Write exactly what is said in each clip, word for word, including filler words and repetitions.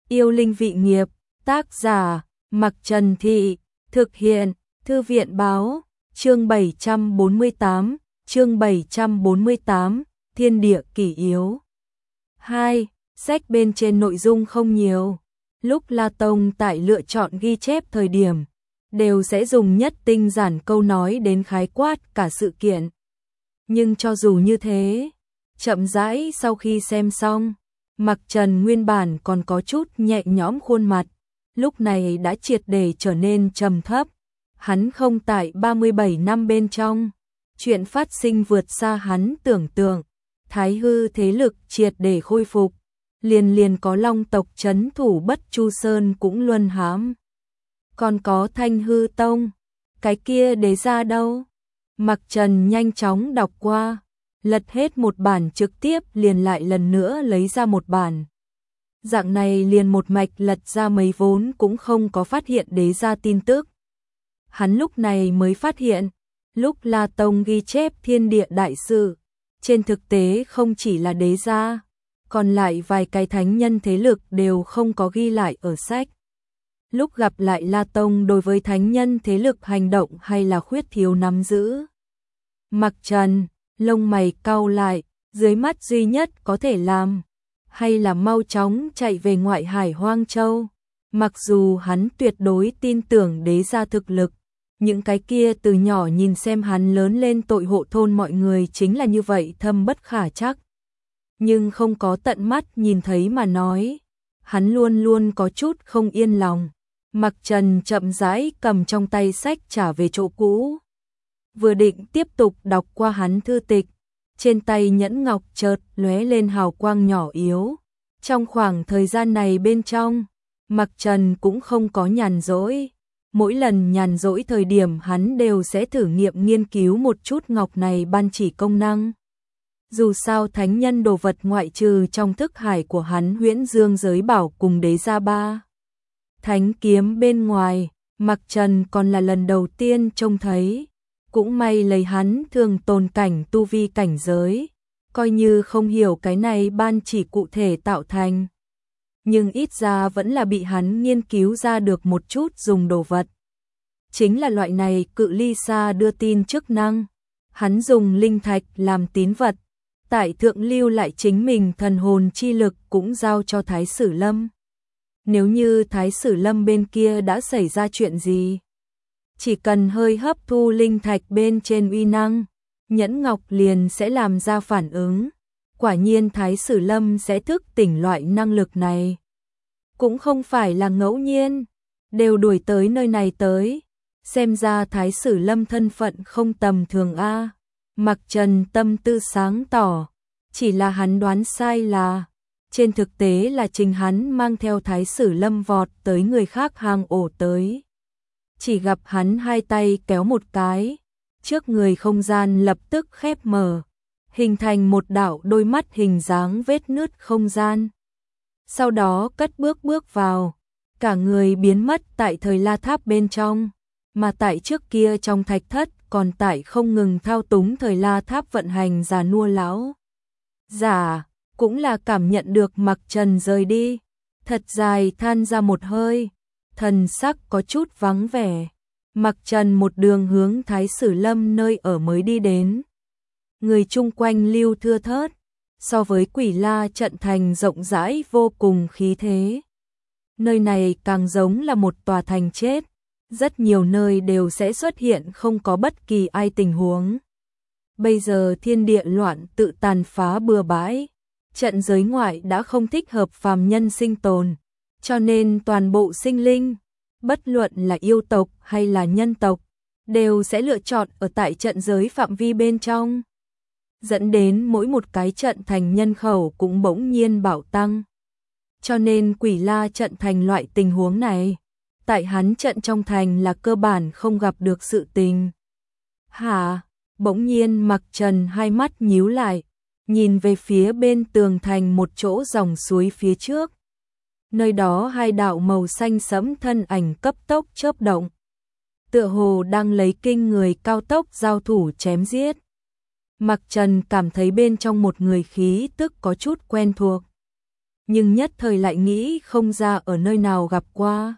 Yêu linh vị nghiệp, tác giả, Mặc Trần Thị, thực hiện, Thư viện báo, chương bảy trăm bốn mươi tám, chương bảy trăm bốn mươi tám, Thiên địa kỷ yếu. hai. Sách bên trên nội dung không nhiều. Lúc La Tông tại lựa chọn ghi chép thời điểm, đều sẽ dùng nhất tinh giản câu nói đến khái quát cả sự kiện. Nhưng cho dù như thế, chậm rãi sau khi xem xong, Mặc Trần nguyên bản còn có chút nhẹ nhõm khuôn mặt, lúc này đã triệt để trở nên trầm thấp. Hắn không tại ba mươi bảy năm bên trong, chuyện phát sinh vượt xa hắn tưởng tượng, Thái hư thế lực triệt để khôi phục, liền liền có Long tộc trấn thủ Bất Chu Sơn cũng luân hãm. Còn có Thanh hư tông, cái kia đế gia đâu? Mặc Trần nhanh chóng đọc qua, lật hết một bản trực tiếp liền lại lần nữa lấy ra một bản. Dạng này liền một mạch lật ra mấy vốn cũng không có phát hiện đế gia tin tức. Hắn lúc này mới phát hiện, lúc La Tông ghi chép thiên địa đại sự, trên thực tế không chỉ là đế gia, còn lại vài cái thánh nhân thế lực đều không có ghi lại ở sách. Lúc gặp lại La Tông đối với thánh nhân thế lực hành động hay là khuyết thiếu nắm giữ. Mặc Trần, lông mày cau lại, dưới mắt duy nhất có thể làm, hay là mau chóng chạy về ngoại hải Hoang Châu. Mặc dù hắn tuyệt đối tin tưởng đế gia thực lực, những cái kia từ nhỏ nhìn xem hắn lớn lên tội hộ thôn mọi người chính là như vậy thâm bất khả trắc. Nhưng không có tận mắt nhìn thấy mà nói, hắn luôn luôn có chút không yên lòng. Mặc Trần chậm rãi cầm trong tay sách trả về chỗ cũ. Vừa định tiếp tục đọc qua hắn thư tịch, trên tay nhẫn ngọc chợt lóe lên hào quang nhỏ yếu. Trong khoảng thời gian này bên trong, Mặc Trần cũng không có nhàn rỗi. Mỗi lần nhàn rỗi thời điểm hắn đều sẽ thử nghiệm nghiên cứu một chút ngọc này ban chỉ công năng. Dù sao thánh nhân đồ vật ngoại trừ trong thức hải của hắn Huyễn Dương giới bảo cùng đế gia ba thánh kiếm bên ngoài, Mặc Trần còn là lần đầu tiên trông thấy. Cũng may lấy hắn thường tồn cảnh tu vi cảnh giới, coi như không hiểu cái này ban chỉ cụ thể tạo thành. Nhưng ít ra vẫn là bị hắn nghiên cứu ra được một chút dùng đồ vật. Chính là loại này cự ly xa đưa tin chức năng. Hắn dùng linh thạch làm tín vật, tại thượng lưu lại chính mình thần hồn chi lực cũng giao cho Thái Sử Lâm. Nếu như Thái Sử Lâm bên kia đã xảy ra chuyện gì, chỉ cần hơi hấp thu linh thạch bên trên uy năng, nhẫn ngọc liền sẽ làm ra phản ứng. Quả nhiên Thái Sử Lâm sẽ thức tỉnh loại năng lực này. Cũng không phải là ngẫu nhiên, đều đuổi tới nơi này tới. Xem ra Thái Sử Lâm thân phận không tầm thường a. Mặc Trần tâm tư sáng tỏ, chỉ là hắn đoán sai là, trên thực tế là chính hắn mang theo Thái Sử Lâm vọt tới người khác hang ổ tới. Chỉ gặp hắn hai tay kéo một cái, trước người không gian lập tức khép mở, hình thành một đạo đôi mắt hình dáng vết nứt không gian. Sau đó cất bước bước vào, cả người biến mất tại thời La Tháp bên trong, mà tại trước kia trong thạch thất còn tại không ngừng thao túng thời La Tháp vận hành già nua lão giả, cũng là cảm nhận được Mặc Trần rời đi, thật dài than ra một hơi, thần sắc có chút vắng vẻ. Mặc Trần một đường hướng Thái Sử Lâm nơi ở mới đi đến. Người chung quanh lưu thưa thớt, so với Quỷ La trận thành rộng rãi vô cùng khí thế. Nơi này càng giống là một tòa thành chết, rất nhiều nơi đều sẽ xuất hiện không có bất kỳ ai tình huống. Bây giờ thiên địa loạn tự tàn phá bừa bãi, trận giới ngoại đã không thích hợp phàm nhân sinh tồn, cho nên toàn bộ sinh linh, bất luận là yêu tộc hay là nhân tộc, đều sẽ lựa chọn ở tại trận giới phạm vi bên trong. Dẫn đến mỗi một cái trận thành nhân khẩu cũng bỗng nhiên bạo tăng. Cho nên Quỷ La trận thành loại tình huống này, tại hắn trận trong thành là cơ bản không gặp được sự tình. Hả? Bỗng nhiên Mặc Trần hai mắt nhíu lại, nhìn về phía bên tường thành một chỗ dòng suối phía trước. Nơi đó hai đạo màu xanh sẫm thân ảnh cấp tốc chớp động, tựa hồ đang lấy kinh người cao tốc giao thủ chém giết. Mặc Trần cảm thấy bên trong một người khí tức có chút quen thuộc. nhưng nhất thời lại nghĩ không ra ở nơi nào gặp qua.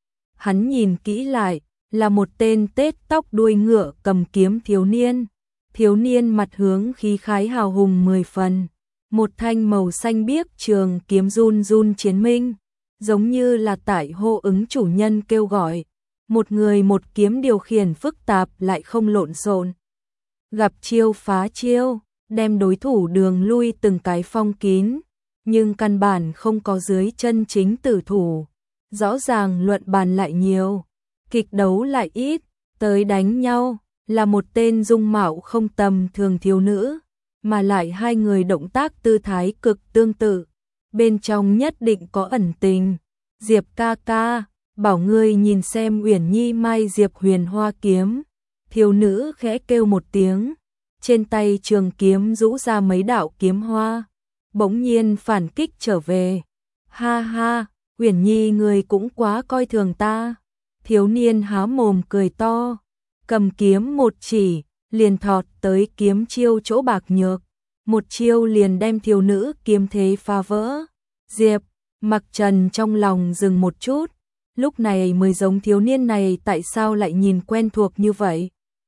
Hắn nhìn kỹ lại, là một tên tết tóc đuôi ngựa cầm kiếm thiếu niên. Thiếu niên mặt hướng khí khái hào hùng mười phần, một thanh màu xanh biếc trường kiếm run run chiến minh, giống như là tại hô ứng chủ nhân kêu gọi. Một người một kiếm điều khiển phức tạp lại không lộn xộn. Gặp chiêu phá chiêu, đem đối thủ đường lui từng cái phong kín, nhưng căn bản không có dưới chân chính tử thủ. Rõ ràng luận bàn lại nhiều, kịch đấu lại ít, tới đánh nhau là một tên dung mạo không tầm thường thiếu nữ, mà lại hai người động tác tư thái cực tương tự, bên trong nhất định có ẩn tình. Diệp ca ca, bảo ngươi nhìn xem Uyển Nhi mai Diệp huyền hoa kiếm. Thiếu nữ khẽ kêu một tiếng, trên tay trường kiếm rũ ra mấy đạo kiếm hoa, bỗng nhiên phản kích trở về. Ha ha, Uyển Nhi ngươi cũng quá coi thường ta. Thiếu niên há mồm cười to, cầm kiếm một chỉ, liền thọt tới kiếm chiêu chỗ bạc nhược, một chiêu liền đem thiếu nữ kiếm thế phá vỡ. Diệp Mặc Trần trong lòng dừng một chút, lúc này mới giống thiếu niên này tại sao lại nhìn quen thuộc như vậy.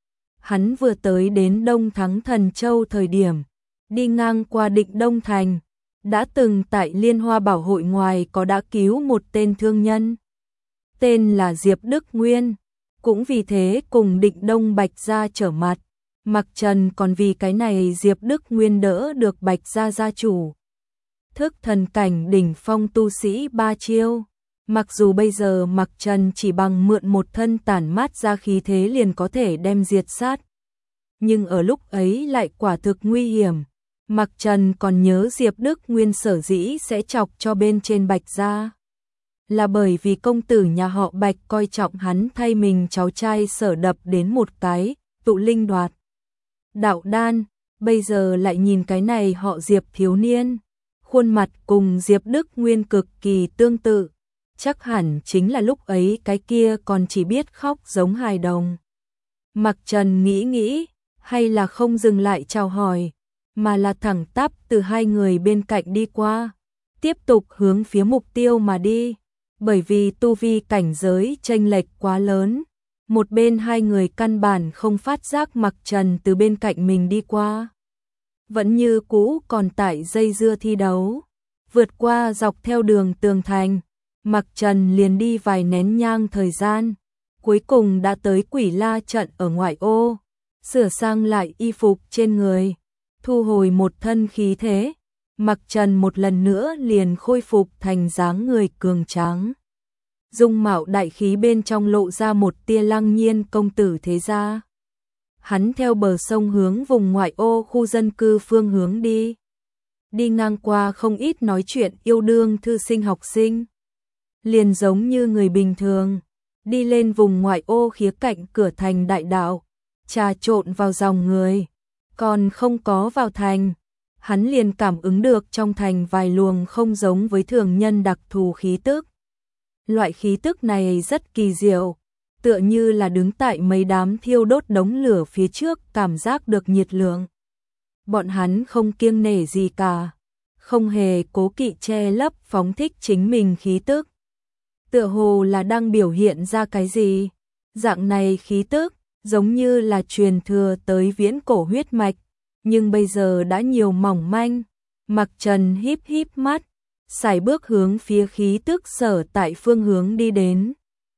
Hắn vừa tới đến Đông Thắng Thần Châu thời điểm, đi ngang qua Định Đông Thành, đã từng tại Liên Hoa Bảo hội ngoài có đã cứu một tên thương nhân, tên là Diệp Đức Nguyên, cũng vì thế cùng Định Đông Bạch Gia trở mặt. Mặc Trần còn vì cái này Diệp Đức Nguyên đỡ được Bạch Gia gia chủ. Thức thần cảnh đỉnh phong tu sĩ ba chiêu. Mặc dù bây giờ Mặc Trần chỉ bằng mượn một thân tản mát ra khí thế liền có thể đem diệt sát, nhưng ở lúc ấy lại quả thực nguy hiểm. Mặc Trần còn nhớ Diệp Đức Nguyên sở dĩ sẽ chọc cho bên trên Bạch Gia, là bởi vì công tử nhà họ Bạch coi trọng hắn thay mình cháu trai Sở đập đến một cái tụ linh đoạt đạo đan. Bây giờ lại nhìn cái này họ Diệp thiếu niên, khuôn mặt cùng Diệp Đức Nguyên cực kỳ tương tự, chắc hẳn chính là lúc ấy cái kia còn chỉ biết khóc giống hài đồng. Mặc Trần nghĩ nghĩ, hay là không dừng lại chào hỏi, mà là thẳng tắp từ hai người bên cạnh đi qua, tiếp tục hướng phía mục tiêu mà đi. Bởi vì tu vi cảnh giới chênh lệch quá lớn, một bên hai người căn bản không phát giác Mặc Trần từ bên cạnh mình đi qua, vẫn như cũ còn tại dây dưa thi đấu. Vượt qua dọc theo đường tường thành, Mặc Trần liền đi vài nén nhang thời gian, cuối cùng đã tới Quỷ La trận ở ngoại ô, sửa sang lại y phục trên người, thu hồi một thân khí thế. Mặc Trần một lần nữa liền khôi phục thành dáng người cường tráng, dung mạo đại khí bên trong lộ ra một tia lăng nhiên công tử thế gia. Hắn theo bờ sông hướng vùng ngoại ô khu dân cư phương hướng đi, đi ngang qua không ít nói chuyện yêu đương thư sinh học sinh, liền giống như người bình thường, đi lên vùng ngoại ô khía cạnh cửa thành đại đạo, trà trộn vào dòng người. Còn không có vào thành, hắn liền cảm ứng được trong thành vài luồng không giống với thường nhân đặc thù khí tức. Loại khí tức này rất kỳ diệu, tựa như là đứng tại mấy đám thiêu đốt đống lửa phía trước cảm giác được nhiệt lượng. Bọn hắn không kiêng nể gì cả, không hề cố kỵ che lấp phóng thích chính mình khí tức. Tựa hồ là đang biểu hiện ra cái gì, dạng này khí tức giống như là truyền thừa tới viễn cổ huyết mạch, nhưng bây giờ đã nhiều mỏng manh. Mặc Trần híp híp mắt, sải bước hướng phía khí tức sở tại phương hướng đi đến.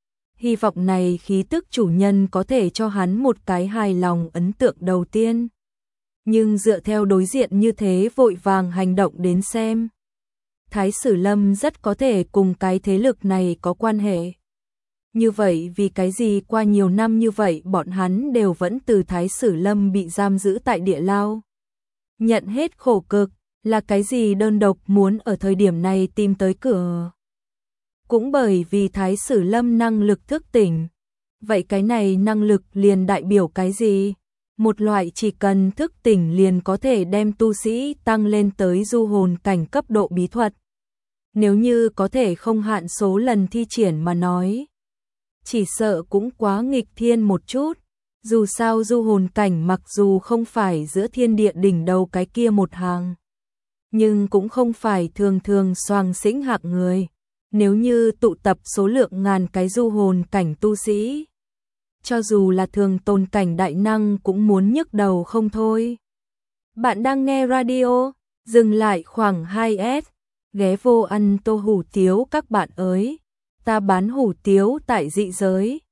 Hy vọng này khí tức chủ nhân có thể cho hắn một cái hài lòng ấn tượng đầu tiên. Nhưng dựa theo đối diện như thế vội vàng hành động đến xem, Thái Sử Lâm rất có thể cùng cái thế lực này có quan hệ. Như vậy vì cái gì qua nhiều năm như vậy bọn hắn đều vẫn từ Thái Sử Lâm bị giam giữ tại địa lao, nhận hết khổ cực, là cái gì đơn độc muốn ở thời điểm này tìm tới cửa? Cũng bởi vì Thái Sử Lâm năng lực thức tỉnh. Vậy cái này năng lực liền đại biểu cái gì? Một loại chỉ cần thức tỉnh liền có thể đem tu sĩ tăng lên tới du hồn cảnh cấp độ bí thuật. Nếu như có thể không hạn số lần thi triển mà nói, chỉ sợ cũng quá nghịch thiên một chút. Dù sao du hồn cảnh mặc dù không phải giữa thiên địa đỉnh đầu cái kia một hàng, nhưng cũng không phải thường thường xoàng xĩnh hạng người. Nếu như tụ tập số lượng ngàn cái du hồn cảnh tu sĩ, cho dù là thường tồn cảnh đại năng cũng muốn nhức đầu không thôi. Bạn đang nghe radio, dừng lại khoảng hai s, ghé vô ăn tô hủ tiếu các bạn ơi. Ta bán hủ tiếu tại dị giới,